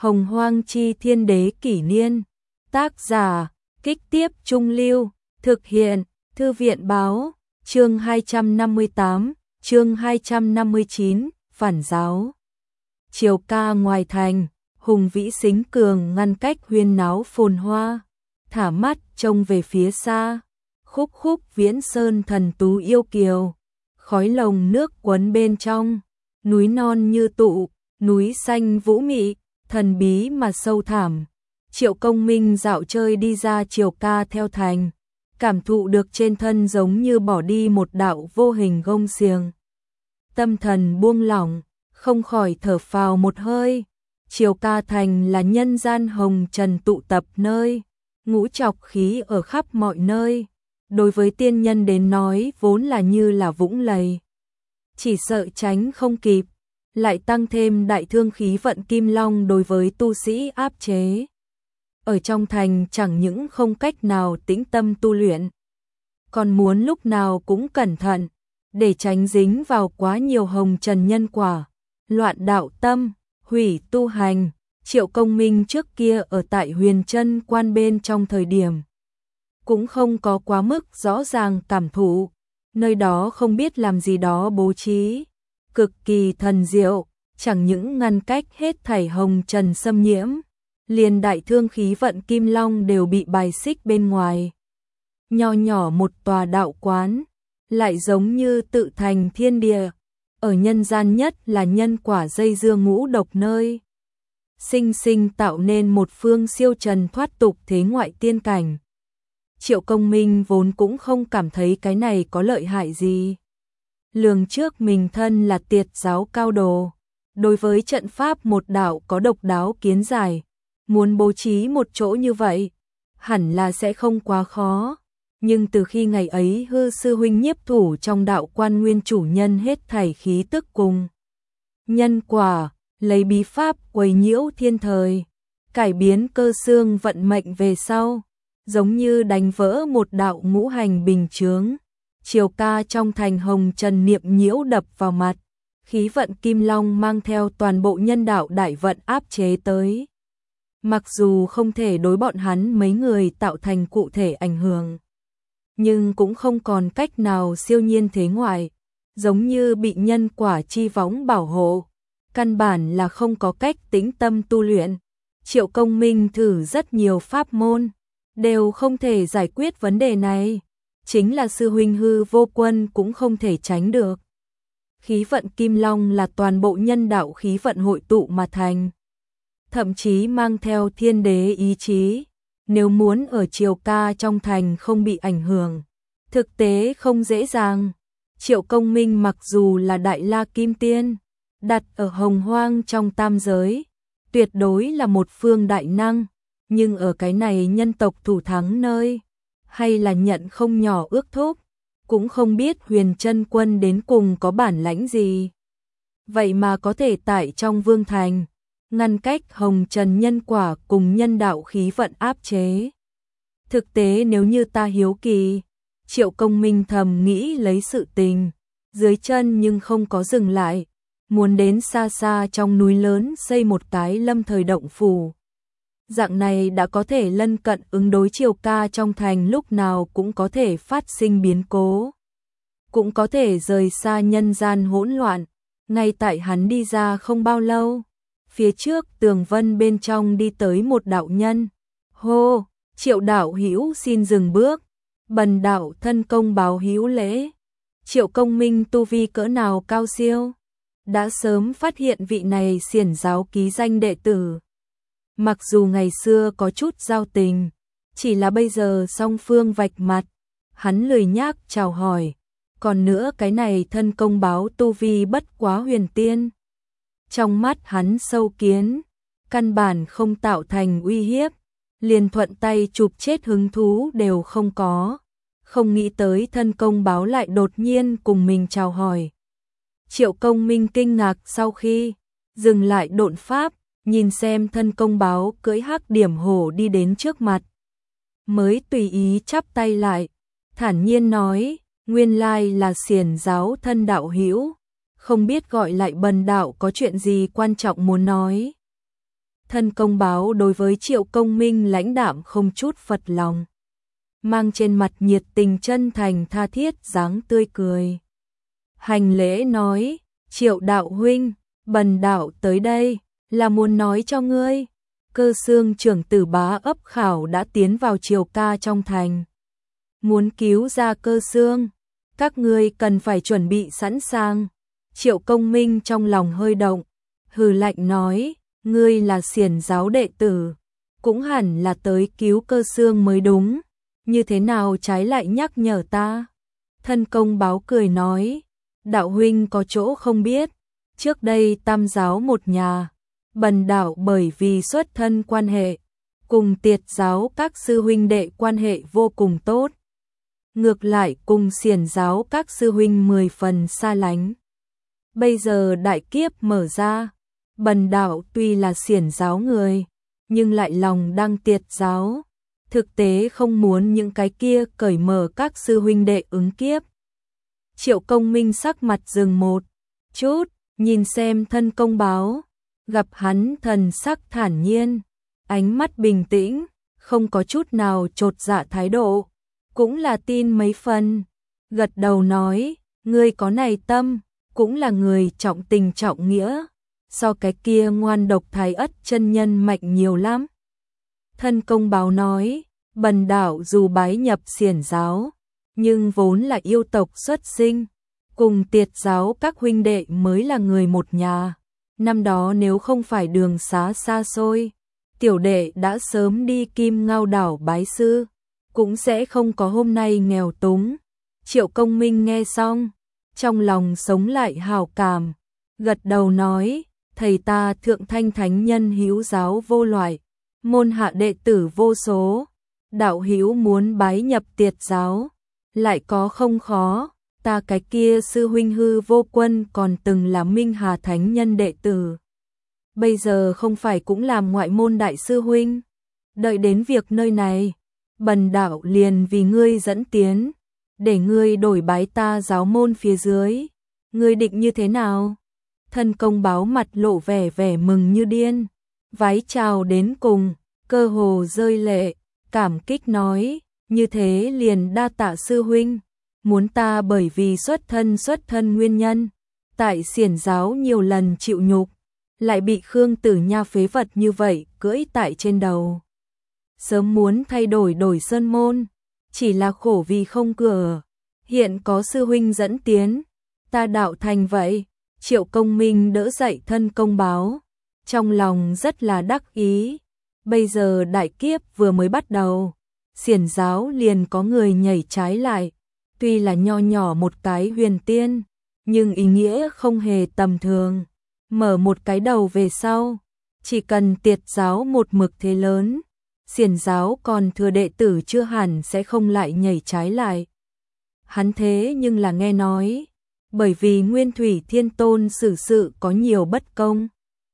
Hồng Hoang Chi Thiên Đế Kỷ Niên. Tác giả, Kích Tiếp Trung Lưu. Thực hiện, Thư viện Báo. Chương 258, chương 259, Phản Giáo. Triều ca ngoài thành, hùng vĩ xính cường ngăn cách huyên náo phồn hoa. Thả mắt trông về phía xa, khúc khúc viễn sơn thần tú yêu kiều. Khói lồng nước quấn bên trong, núi non như tụ, núi xanh vũ mị, thần bí mà sâu thẳm. Triệu Công Minh dạo chơi đi ra triều ca theo thành, cảm thụ được trên thân giống như bỏ đi một đạo vô hình gông xiềng. Tâm thần buông lỏng, không khỏi thở phào một hơi. Triều ca thành là nhân gian hồng trần tụ tập nơi, ngũ trọc khí ở khắp mọi nơi. Đối với tiên nhân đến nói vốn là như là vũng lầy, chỉ sợ tránh không kịp, lại tăng thêm đại thương khí vận kim long đối với tu sĩ áp chế. Ở trong thành chẳng những không cách nào tĩnh tâm tu luyện, còn muốn lúc nào cũng cẩn thận, để tránh dính vào quá nhiều hồng trần nhân quả, loạn đạo tâm, hủy tu hành. Triệu Công Minh trước kia ở tại Huyền Trân Quan bên trong thời điểm cũng không có quá mức rõ ràng cảm thụ, nơi đó không biết làm gì đó bố trí, cực kỳ thần diệu, chẳng những ngăn cách hết thảy hồng trần xâm nhiễm, liền đại thương khí vận kim long đều bị bài xích bên ngoài. Nho nhỏ một tòa đạo quán, lại giống như tự thành thiên địa, ở nhân gian nhất là nhân quả dây dưa ngũ độc nơi. Sinh sinh tạo nên một phương siêu trần thoát tục thế ngoại tiên cảnh. Triệu Công Minh vốn cũng không cảm thấy cái này có lợi hại gì. Lường trước mình thân là tiệt giáo cao đồ, đối với trận pháp một đạo có độc đáo kiến giải, muốn bố trí một chỗ như vậy, hẳn là sẽ không quá khó. Nhưng từ khi ngày ấy Hư sư huynh nhiếp thủ trong đạo quan nguyên chủ nhân hết thảy khí tức cùng nhân quả, lấy bí pháp quấy nhiễu thiên thời, cải biến cơ xương vận mệnh về sau, giống như đánh vỡ một đạo ngũ hành bình chướng. Triều ca trong thành hồng trần niệm nhiễu đập vào mặt, khí vận kim long mang theo toàn bộ nhân đạo đại vận áp chế tới. Mặc dù không thể đối bọn hắn mấy người tạo thành cụ thể ảnh hưởng, nhưng cũng không còn cách nào siêu nhiên thế ngoại, giống như bị nhân quả chi võng bảo hộ, căn bản là không có cách tĩnh tâm tu luyện. Triệu Công Minh thử rất nhiều pháp môn, đều không thể giải quyết vấn đề này, chính là sư huynh Hư Vô Quân cũng không thể tránh được. Khí vận kim long là toàn bộ nhân đạo khí vận hội tụ mà thành, thậm chí mang theo thiên đế ý chí. Nếu muốn ở triều ca trong thành không bị ảnh hưởng, thực tế không dễ dàng. Triệu Công Minh mặc dù là đại la kim tiên, đặt ở hồng hoang trong tam giới, tuyệt đối là một phương đại năng, nhưng ở cái này nhân tộc thủ thắng nơi, hay là nhận không nhỏ ước thúc, cũng không biết Huyền Trân Quân đến cùng có bản lãnh gì. Vậy mà có thể tại trong vương thành, ngăn cách hồng trần nhân quả cùng nhân đạo khí vận áp chế. Thực tế nếu như ta hiếu kỳ, Triệu Công Minh thầm nghĩ lấy sự tình dưới chân nhưng không có dừng lại, muốn đến xa xa trong núi lớn xây một cái lâm thời động phủ. Dạng này đã có thể lân cận ứng đối triều ca trong thành lúc nào cũng có thể phát sinh biến cố, cũng có thể rời xa nhân gian hỗn loạn. Ngay tại hắn đi ra không bao lâu, phía trước tường vân bên trong đi tới một đạo nhân. Hô, Triệu đạo hữu xin dừng bước, bần đạo thân công báo hữu lễ. Triệu Công Minh tu vi cỡ nào cao siêu, đã sớm phát hiện vị này xiển giáo ký danh đệ tử. Mặc dù ngày xưa có chút giao tình, chỉ là bây giờ song phương vạch mặt, hắn lười nhác chào hỏi. Còn nữa cái này thân công báo tu vi bất quá huyền tiên, trong mắt hắn sâu kiến, căn bản không tạo thành uy hiếp, liền thuận tay chụp chết hứng thú đều không có. Không nghĩ tới thân công báo lại đột nhiên cùng mình chào hỏi. Triệu Công Minh kinh ngạc sau khi dừng lại độn pháp, nhìn xem thân công báo cưỡi hắc điểm hổ đi đến trước mặt, mới tùy ý chắp tay lại, thản nhiên nói, nguyên lai là xiển giáo thân đạo hữu, không biết gọi lại bần đạo có chuyện gì quan trọng muốn nói. Thân công báo đối với Triệu Công Minh lãnh đạm không chút phật lòng, mang trên mặt nhiệt tình chân thành tha thiết dáng tươi cười. Hành lễ nói, Triệu đạo huynh, bần đạo tới đây, là muốn nói cho ngươi, Cơ Xương trưởng tử Bá ấp Khảo đã tiến vào Triều ca trong thành. Muốn cứu ra Cơ Xương, các ngươi cần phải chuẩn bị sẵn sàng. Triệu Công Minh trong lòng hơi động, hừ lạnh nói, ngươi là xiển giáo đệ tử, cũng hẳn là tới cứu Cơ Xương mới đúng, như thế nào trái lại nhắc nhở ta? Thân công báo cười nói, đạo huynh có chỗ không biết, trước đây tam giáo một nhà, bần đạo bởi vì xuất thân quan hệ, cùng Tiệt giáo các sư huynh đệ quan hệ vô cùng tốt. Ngược lại cùng xiển giáo các sư huynh 10 phần xa lánh. Bây giờ đại kiếp mở ra, bần đạo tuy là xiển giáo người, nhưng lại lòng đang Tiệt giáo, thực tế không muốn những cái kia cởi mở các sư huynh đệ ứng kiếp. Triệu Công Minh sắc mặt dừng một chút, nhìn xem thân công báo, gặp hắn thần sắc thản nhiên, ánh mắt bình tĩnh, không có chút nào chột dạ thái độ, cũng là tin mấy phần, gật đầu nói, ngươi có này tâm, cũng là người trọng tình trọng nghĩa, so cái kia ngoan độc Thái Ất chân nhân mạnh nhiều lắm. Thân công báo nói, bần đạo dù bái nhập xiển giáo, nhưng vốn là yêu tộc xuất sinh, cùng Tiệt giáo các huynh đệ mới là người một nhà. Năm đó nếu không phải đường xá xa xôi, tiểu đệ đã sớm đi Kim Ngao đảo bái sư, cũng sẽ không có hôm nay nghèo túng. Triệu Công Minh nghe xong, trong lòng sống lại hào cảm, gật đầu nói, thầy ta thượng thanh thánh nhân hữu giáo vô loại, môn hạ đệ tử vô số, đạo hữu muốn bái nhập Tiệt giáo, lại có không khó, ta cái kia sư huynh Hư Vô Quân còn từng là Minh Hà thánh nhân đệ tử, bây giờ không phải cũng làm ngoại môn đại sư huynh, đợi đến việc nơi này, bần đạo liền vì ngươi dẫn tiến, để ngươi đổi bái ta giáo môn phía dưới, ngươi định như thế nào? Thân công báo mặt lộ vẻ mừng như điên, vái chào đến cùng, cơ hồ rơi lệ, cảm kích nói, như thế liền đa tạ sư huynh, muốn ta bởi vì xuất thân nguyên nhân, tại xiển giáo nhiều lần chịu nhục, lại bị Khương Tử Nha phế vật như vậy cưỡi tại trên đầu. Sớm muốn thay đổi sơn môn, chỉ là khổ vì không cửa, hiện có sư huynh dẫn tiến, ta đạo thành vậy. Triệu Công Minh đỡ dậy thân công báo, trong lòng rất là đắc ý, bây giờ đại kiếp vừa mới bắt đầu, xiển giáo liền có người nhảy trái lại, tuy là nho nhỏ một cái huyền tiên, nhưng ý nghĩa không hề tầm thường, mở một cái đầu về sau, chỉ cần Tiệt giáo một mực thế lớn, xiển giáo còn thừa đệ tử chưa hẳn sẽ không lại nhảy trái lại. Hắn thế nhưng là nghe nói, bởi vì Nguyên Thủy Thiên Tôn xử sự có nhiều bất công,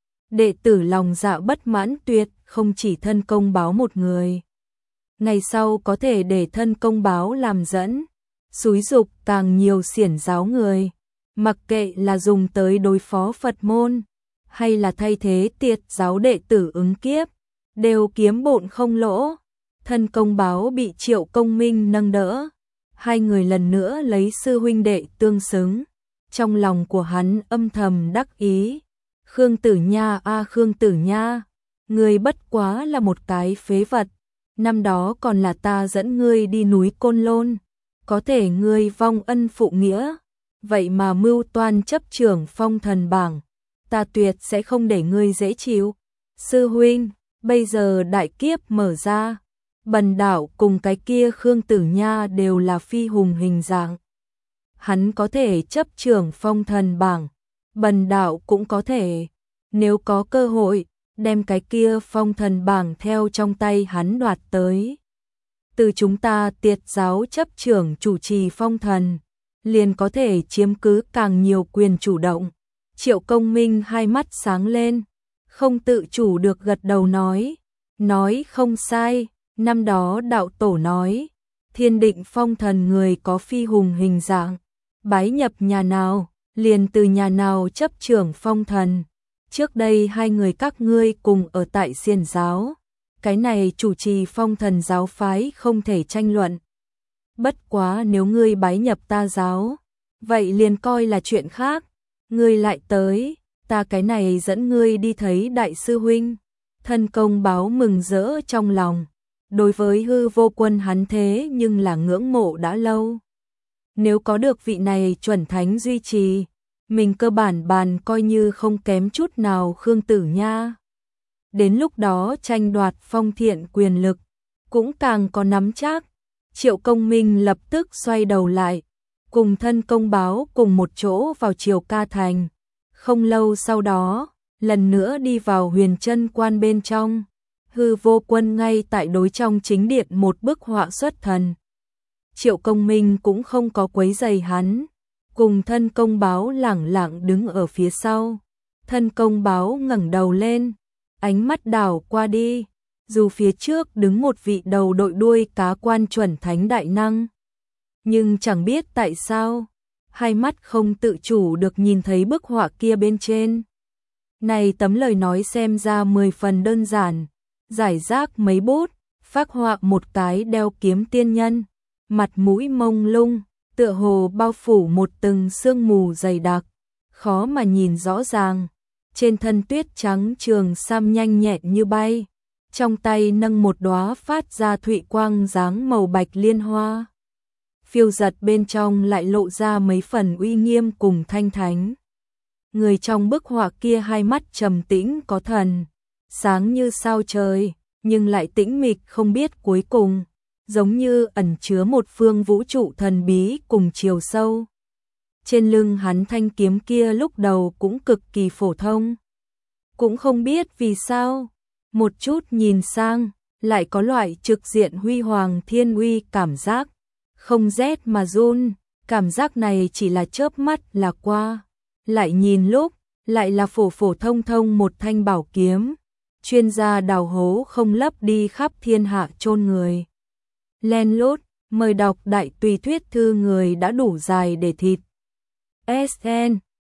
đệ tử lòng dạ bất mãn tuyệt, không chỉ thân công báo một người. Ngày sau có thể để thân công báo làm dẫn, xúi dục càng nhiều xiển giáo người, mặc kệ là dùng tới đối phó Phật môn, hay là thay thế Tiệt giáo đệ tử ứng kiếp, đều kiếm bộn không lỗ. Thân công báo bị Triệu Công Minh nâng đỡ, hai người lần nữa lấy sư huynh đệ tương xứng. Trong lòng của hắn âm thầm đắc ý, Khương Tử Nha Khương Tử Nha, ngươi bất quá là một cái phế vật, năm đó còn là ta dẫn ngươi đi núi Côn Lôn, có thể ngươi vong ân phụ nghĩa, vậy mà mưu toan chấp trưởng phong thần bảng, ta tuyệt sẽ không để ngươi dễ chịu. Sư huynh, bây giờ đại kiếp mở ra, bần đạo cùng cái kia Khương Tử Nha đều là phi hùng hình dạng. Hắn có thể chấp trưởng phong thần bảng, bần đạo cũng có thể, nếu có cơ hội, đem cái kia phong thần bảng theo trong tay hắn đoạt tới. Từ chúng ta Tiệt giáo chấp trưởng chủ trì phong thần, liền có thể chiếm cứ càng nhiều quyền chủ động. Triệu Công Minh hai mắt sáng lên, không tự chủ được gật đầu nói không sai, năm đó đạo tổ nói, thiên định phong thần người có phi hùng hình dạng, bái nhập nhà nào, liền từ nhà nào chấp trưởng phong thần, trước đây hai người các ngươi cùng ở tại Xiển giáo, cái này chủ trì Phong Thần giáo phái không thể tranh luận. Bất quá nếu ngươi bái nhập ta giáo, vậy liền coi là chuyện khác, ngươi lại tới, ta cái này dẫn ngươi đi thấy đại sư huynh. Thân Công Báo mừng rỡ trong lòng, đối với Hư Vô Quân hắn thế nhưng là ngưỡng mộ đã lâu. Nếu có được vị này chuẩn thánh duy trì, mình cơ bản bàn coi như không kém chút nào Khương Tử Nha. Đến lúc đó tranh đoạt phong thiện quyền lực, cũng càng có nắm chắc. Triệu Công Minh lập tức xoay đầu lại, cùng Thân Công Báo cùng một chỗ vào Triều Ca Thành. Không lâu sau đó, lần nữa đi vào Huyền Trân Quan bên trong. Hư Vô Quân ngay tại đối trong chính điện một bức họa xuất thần. Triệu Công Minh cũng không có quấy rầy hắn, cùng Thân Công Báo lẳng lặng đứng ở phía sau. Thân Công Báo ngẩng đầu lên, ánh mắt đảo qua đi, dù phía trước đứng một vị đầu đội đuôi cá quan chuẩn thánh đại năng. Nhưng chẳng biết tại sao, hai mắt không tự chủ được nhìn thấy bức họa kia bên trên. Này tấm lời nói xem ra 10 phần đơn giản, giải rác mấy bút, phác họa một cái đeo kiếm tiên nhân, mặt mũi mông lung, tựa hồ bao phủ một tầng sương mù dày đặc, khó mà nhìn rõ ràng. Trên thân tuyết trắng trường sam nhanh nhẹn như bay, trong tay nâng một đóa phát ra thụy quang dáng màu bạch liên hoa. Phiêu giật bên trong lại lộ ra mấy phần uy nghiêm cùng thanh thánh. Người trong bức họa kia hai mắt trầm tĩnh có thần, sáng như sao trời, nhưng lại tĩnh mịch không biết cuối cùng, giống như ẩn chứa một phương vũ trụ thần bí cùng chiều sâu. Trên lưng hắn thanh kiếm kia lúc đầu cũng cực kỳ phổ thông. Cũng không biết vì sao, một chút nhìn sang, lại có loại trực diện huy hoàng thiên uy cảm giác. Không rét mà run, cảm giác này chỉ là chớp mắt là qua. Lại nhìn lúc, lại là phổ phổ thông thông một thanh bảo kiếm. Chuyên gia đào hố không lấp đi khắp thiên hạ chôn người. Len lút, mời đọc đại tùy thuyết thư người đã đủ dài để thịt. SN